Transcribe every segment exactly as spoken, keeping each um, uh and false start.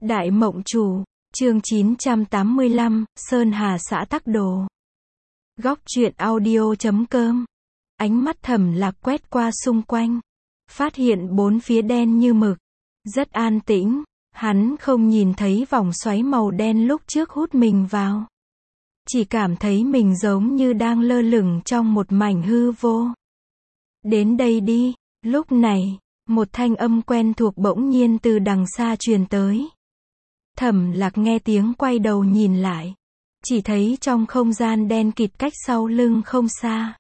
Đại Mộng Chủ, chương chín trăm tám mươi lăm, Sơn Hà xã Tắc Đồ. Góc truyện audio chấm com. Ánh mắt Thẩm Lạc quét qua xung quanh, phát hiện bốn phía đen như mực, rất an tĩnh, hắn không nhìn thấy vòng xoáy màu đen lúc trước hút mình vào. Chỉ cảm thấy mình giống như đang lơ lửng trong một mảnh hư vô. Đến đây đi, lúc này, một thanh âm quen thuộc bỗng nhiên từ đằng xa truyền tới. Thẩm Lạc nghe tiếng quay đầu nhìn lại, chỉ thấy trong không gian đen kịt cách sau lưng không xa,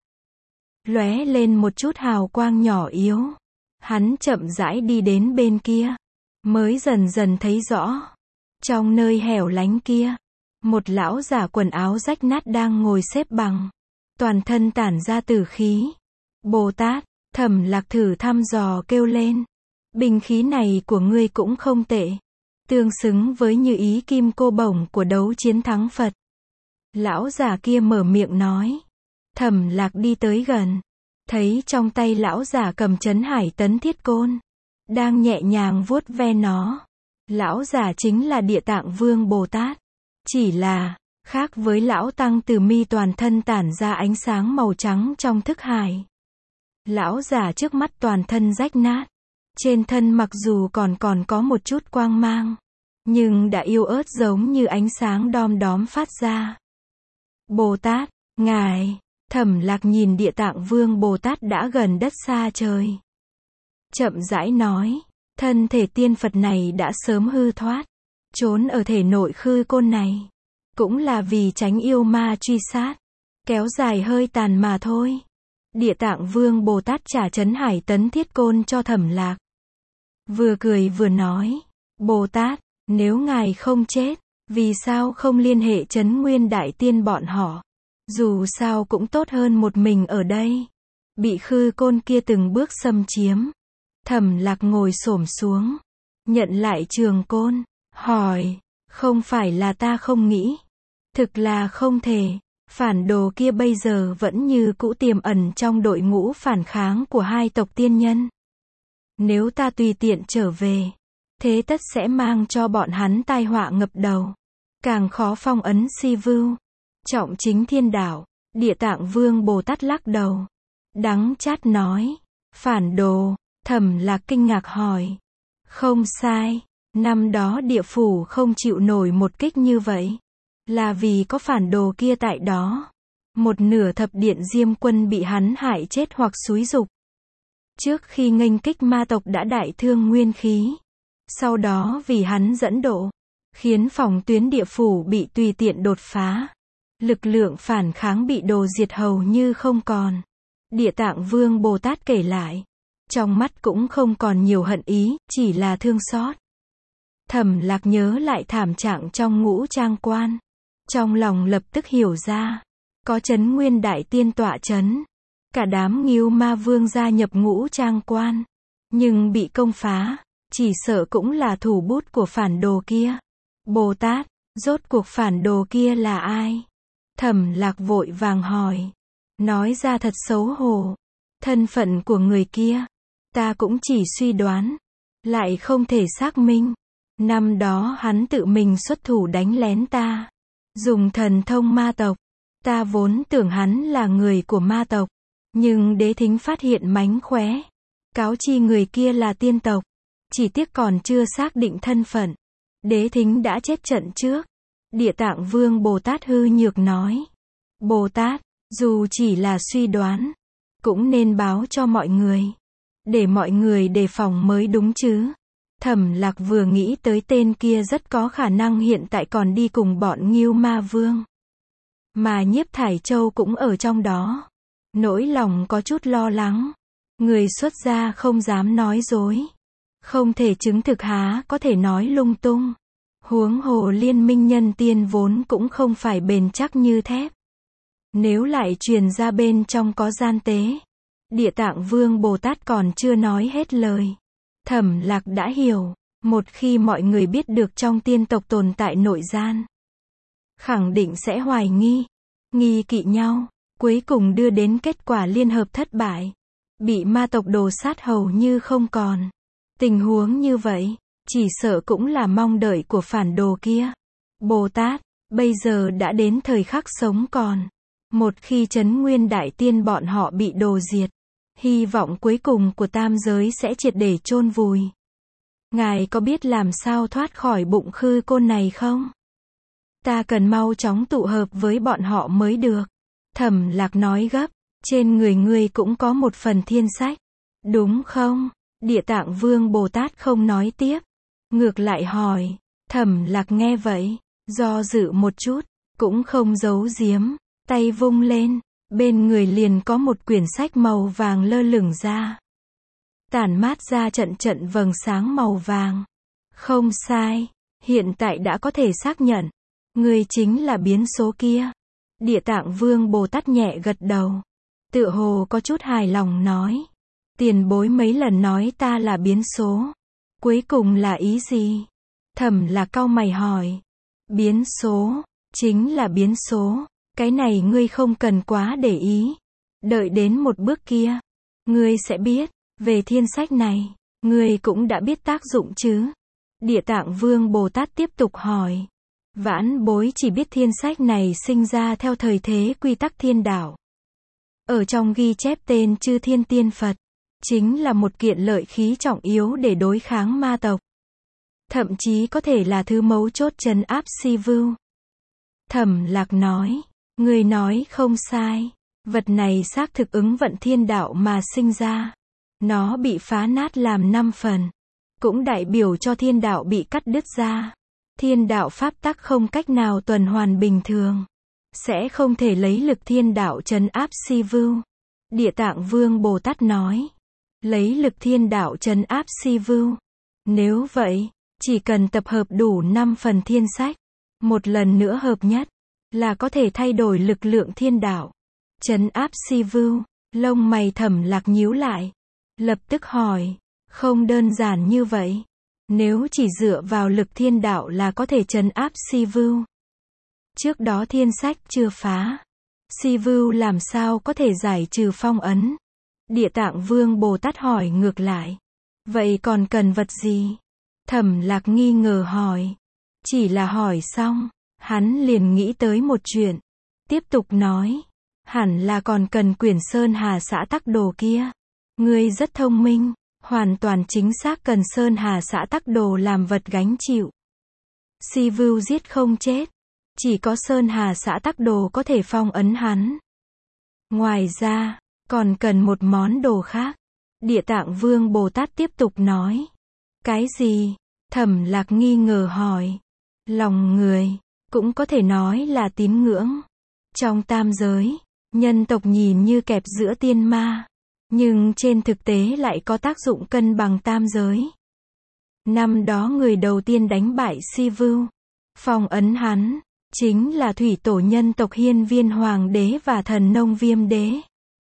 lóe lên một chút hào quang nhỏ yếu. Hắn chậm rãi đi đến bên kia, mới dần dần thấy rõ, trong nơi hẻo lánh kia, một lão giả quần áo rách nát đang ngồi xếp bằng, toàn thân tản ra tử khí. Bồ Tát, Thẩm Lạc thử thăm dò kêu lên, binh khí này của ngươi cũng không tệ, tương xứng với như ý kim cô bổng của đấu chiến thắng Phật. Lão già kia mở miệng nói. Thẩm Lạc đi tới gần, thấy trong tay lão già cầm chấn hải tấn thiết côn, đang nhẹ nhàng vuốt ve nó. Lão già chính là Địa Tạng Vương Bồ Tát, chỉ là, khác với lão tăng từ mi toàn thân tản ra ánh sáng màu trắng trong thức hải. Lão già trước mắt toàn thân rách nát, trên thân mặc dù còn còn có một chút quang mang, nhưng đã yếu ớt giống như ánh sáng đom đóm phát ra. Bồ Tát, ngài, Thẩm Lạc nhìn Địa Tạng Vương Bồ Tát đã gần đất xa trời, chậm rãi nói, thân thể tiên Phật này đã sớm hư thoát, trốn ở thể nội khư côn này, cũng là vì tránh yêu ma truy sát, kéo dài hơi tàn mà thôi. Địa Tạng Vương Bồ Tát trả chấn hải tấn thiết côn cho Thẩm Lạc, vừa cười vừa nói, Bồ Tát, nếu ngài không chết, vì sao không liên hệ Trấn Nguyên Đại Tiên bọn họ? Dù sao cũng tốt hơn một mình ở đây, bị khư côn kia từng bước xâm chiếm. Thẩm Lạc ngồi xổm xuống, nhận lại trường côn, hỏi, không phải là ta không nghĩ, thực là không thể. Phản đồ kia bây giờ vẫn như cũ tiềm ẩn trong đội ngũ phản kháng của hai tộc tiên nhân. Nếu ta tùy tiện trở về, thế tất sẽ mang cho bọn hắn tai họa ngập đầu, càng khó phong ấn si vưu, trọng chính thiên đạo. Địa Tạng Vương Bồ Tát lắc đầu, đắng chát nói, phản đồ. Thẩm Lạc kinh ngạc hỏi, không sai, năm đó địa phủ không chịu nổi một kích như vậy, là vì có phản đồ kia tại đó. Một nửa thập điện Diêm Quân bị hắn hại chết hoặc xúi giục. Trước khi nghênh kích ma tộc đã đại thương nguyên khí, sau đó vì hắn dẫn độ, khiến phòng tuyến địa phủ bị tùy tiện đột phá, lực lượng phản kháng bị đồ diệt hầu như không còn. Địa Tạng Vương Bồ Tát kể lại, trong mắt cũng không còn nhiều hận ý, chỉ là thương xót. Thẩm Lạc nhớ lại thảm trạng trong ngũ trang quan, trong lòng lập tức hiểu ra, có Trấn Nguyên Đại Tiên tọa chấn, cả đám Ngưu Ma Vương gia nhập ngũ trang quan, nhưng bị công phá, chỉ sợ cũng là thủ bút của phản đồ kia. Bồ Tát, rốt cuộc phản đồ kia là ai? Thẩm Lạc vội vàng hỏi, nói ra thật xấu hổ, thân phận của người kia, ta cũng chỉ suy đoán, lại không thể xác minh. Năm đó hắn tự mình xuất thủ đánh lén ta, dùng thần thông ma tộc, ta vốn tưởng hắn là người của ma tộc, nhưng đế thính phát hiện mánh khóe, cáo chi người kia là tiên tộc, chỉ tiếc còn chưa xác định thân phận, đế thính đã chết trận trước. Địa Tạng Vương Bồ Tát hư nhược nói, Bồ Tát, dù chỉ là suy đoán, cũng nên báo cho mọi người, để mọi người đề phòng mới đúng chứ. Thẩm Lạc vừa nghĩ tới tên kia rất có khả năng hiện tại còn đi cùng bọn Ngưu Ma Vương, mà Nhiếp Thải Châu cũng ở trong đó, nỗi lòng có chút lo lắng. Người xuất gia không dám nói dối, không thể chứng thực há có thể nói lung tung, huống hồ liên minh nhân tiên vốn cũng không phải bền chắc như thép, nếu lại truyền ra bên trong có gian tế. Địa Tạng Vương Bồ Tát còn chưa nói hết lời, Thẩm Lạc đã hiểu, một khi mọi người biết được trong tiên tộc tồn tại nội gian, khẳng định sẽ hoài nghi, nghi kỵ nhau, cuối cùng đưa đến kết quả liên hợp thất bại, bị ma tộc đồ sát hầu như không còn. Tình huống như vậy, chỉ sợ cũng là mong đợi của phản đồ kia. Bồ Tát, bây giờ đã đến thời khắc sống còn. Một khi Trấn Nguyên Đại Tiên bọn họ bị đồ diệt, hy vọng cuối cùng của tam giới sẽ triệt để chôn vùi. Ngài có biết làm sao thoát khỏi bụng khư côn này không? Ta cần mau chóng tụ hợp với bọn họ mới được. Thẩm Lạc nói gấp, trên người ngươi cũng có một phần thiên sách, đúng không? Địa Tạng Vương Bồ Tát không nói tiếp, ngược lại hỏi. Thẩm Lạc nghe vậy, do dự một chút, cũng không giấu giếm, tay vung lên, bên người liền có một quyển sách màu vàng lơ lửng ra. Tản mát ra trận trận vầng sáng màu vàng. Không sai, hiện tại đã có thể xác nhận, ngươi chính là biến số kia. Địa Tạng Vương Bồ Tát nhẹ gật đầu, tựa hồ có chút hài lòng nói. Tiền bối mấy lần nói ta là biến số, cuối cùng là ý gì? Thẩm Lạc cau mày hỏi. Biến số, chính là biến số, cái này ngươi không cần quá để ý. Đợi đến một bước kia, ngươi sẽ biết, về thiên sách này, ngươi cũng đã biết tác dụng chứ? Địa Tạng Vương Bồ Tát tiếp tục hỏi. Vãn bối chỉ biết thiên sách này sinh ra theo thời thế quy tắc thiên đạo. Ở trong ghi chép tên chư thiên tiên Phật, chính là một kiện lợi khí trọng yếu để đối kháng ma tộc. Thậm chí có thể là thứ mấu chốt trấn áp si vưu. Thẩm Lạc nói, người nói không sai, vật này xác thực ứng vận thiên đạo mà sinh ra. Nó bị phá nát làm năm phần, cũng đại biểu cho thiên đạo bị cắt đứt ra. Thiên đạo pháp tắc không cách nào tuần hoàn bình thường, sẽ không thể lấy lực thiên đạo trấn áp si vưu. Địa Tạng Vương Bồ Tát nói, lấy lực thiên đạo trấn áp si vưu. Nếu vậy, chỉ cần tập hợp đủ năm phần thiên sách, một lần nữa hợp nhất, là có thể thay đổi lực lượng thiên đạo, trấn áp si vưu. Lông mày Thẩm Lạc nhíu lại, lập tức hỏi, không đơn giản như vậy. Nếu chỉ dựa vào lực thiên đạo là có thể trấn áp si vưu, trước đó thiên sách chưa phá, si vưu làm sao có thể giải trừ phong ấn? Địa Tạng Vương Bồ Tát hỏi ngược lại, vậy còn cần vật gì? Thẩm Lạc nghi ngờ hỏi. Chỉ là hỏi xong, hắn liền nghĩ tới một chuyện, tiếp tục nói, hẳn là còn cần quyển Sơn Hà Xã Tắc Đồ kia. Ngươi rất thông minh, hoàn toàn chính xác cần Sơn Hà Xã Tắc Đồ làm vật gánh chịu. Si vưu giết không chết, chỉ có Sơn Hà Xã Tắc Đồ có thể phong ấn hắn. Ngoài ra, còn cần một món đồ khác. Địa Tạng Vương Bồ Tát tiếp tục nói. Cái gì? Thẩm Lạc nghi ngờ hỏi. Lòng người, cũng có thể nói là tín ngưỡng. Trong tam giới, nhân tộc nhìn như kẹp giữa tiên ma, nhưng trên thực tế lại có tác dụng cân bằng tam giới. Năm đó người đầu tiên đánh bại si vưu, phong ấn hắn, chính là thủy tổ nhân tộc Hiên Viên Hoàng đế và thần nông Viêm đế.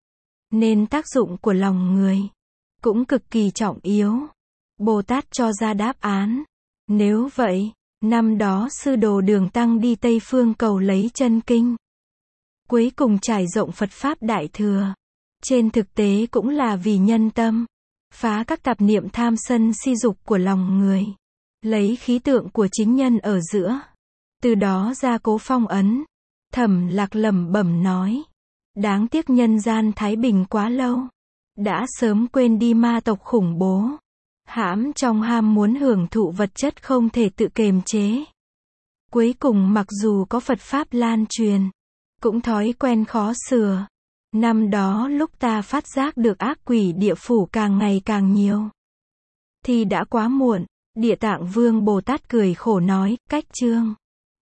Nên tác dụng của lòng người cũng cực kỳ trọng yếu. Bồ Tát cho ra đáp án. Nếu vậy, năm đó sư đồ Đường Tăng đi Tây Phương cầu lấy chân kinh, cuối cùng trải rộng Phật Pháp Đại Thừa, trên thực tế cũng là vì nhân tâm, phá các tạp niệm tham sân si dục của lòng người, lấy khí tượng của chính nhân ở giữa, từ đó ra cố phong ấn. Thẩm Lạc lẩm bẩm nói, đáng tiếc nhân gian thái bình quá lâu, đã sớm quên đi ma tộc khủng bố, hãm trong ham muốn hưởng thụ vật chất không thể tự kiềm chế. Cuối cùng mặc dù có Phật Pháp lan truyền, cũng thói quen khó sửa. Năm đó lúc ta phát giác được ác quỷ địa phủ càng ngày càng nhiều, thì đã quá muộn. Địa Tạng Vương Bồ Tát cười khổ nói, cách chương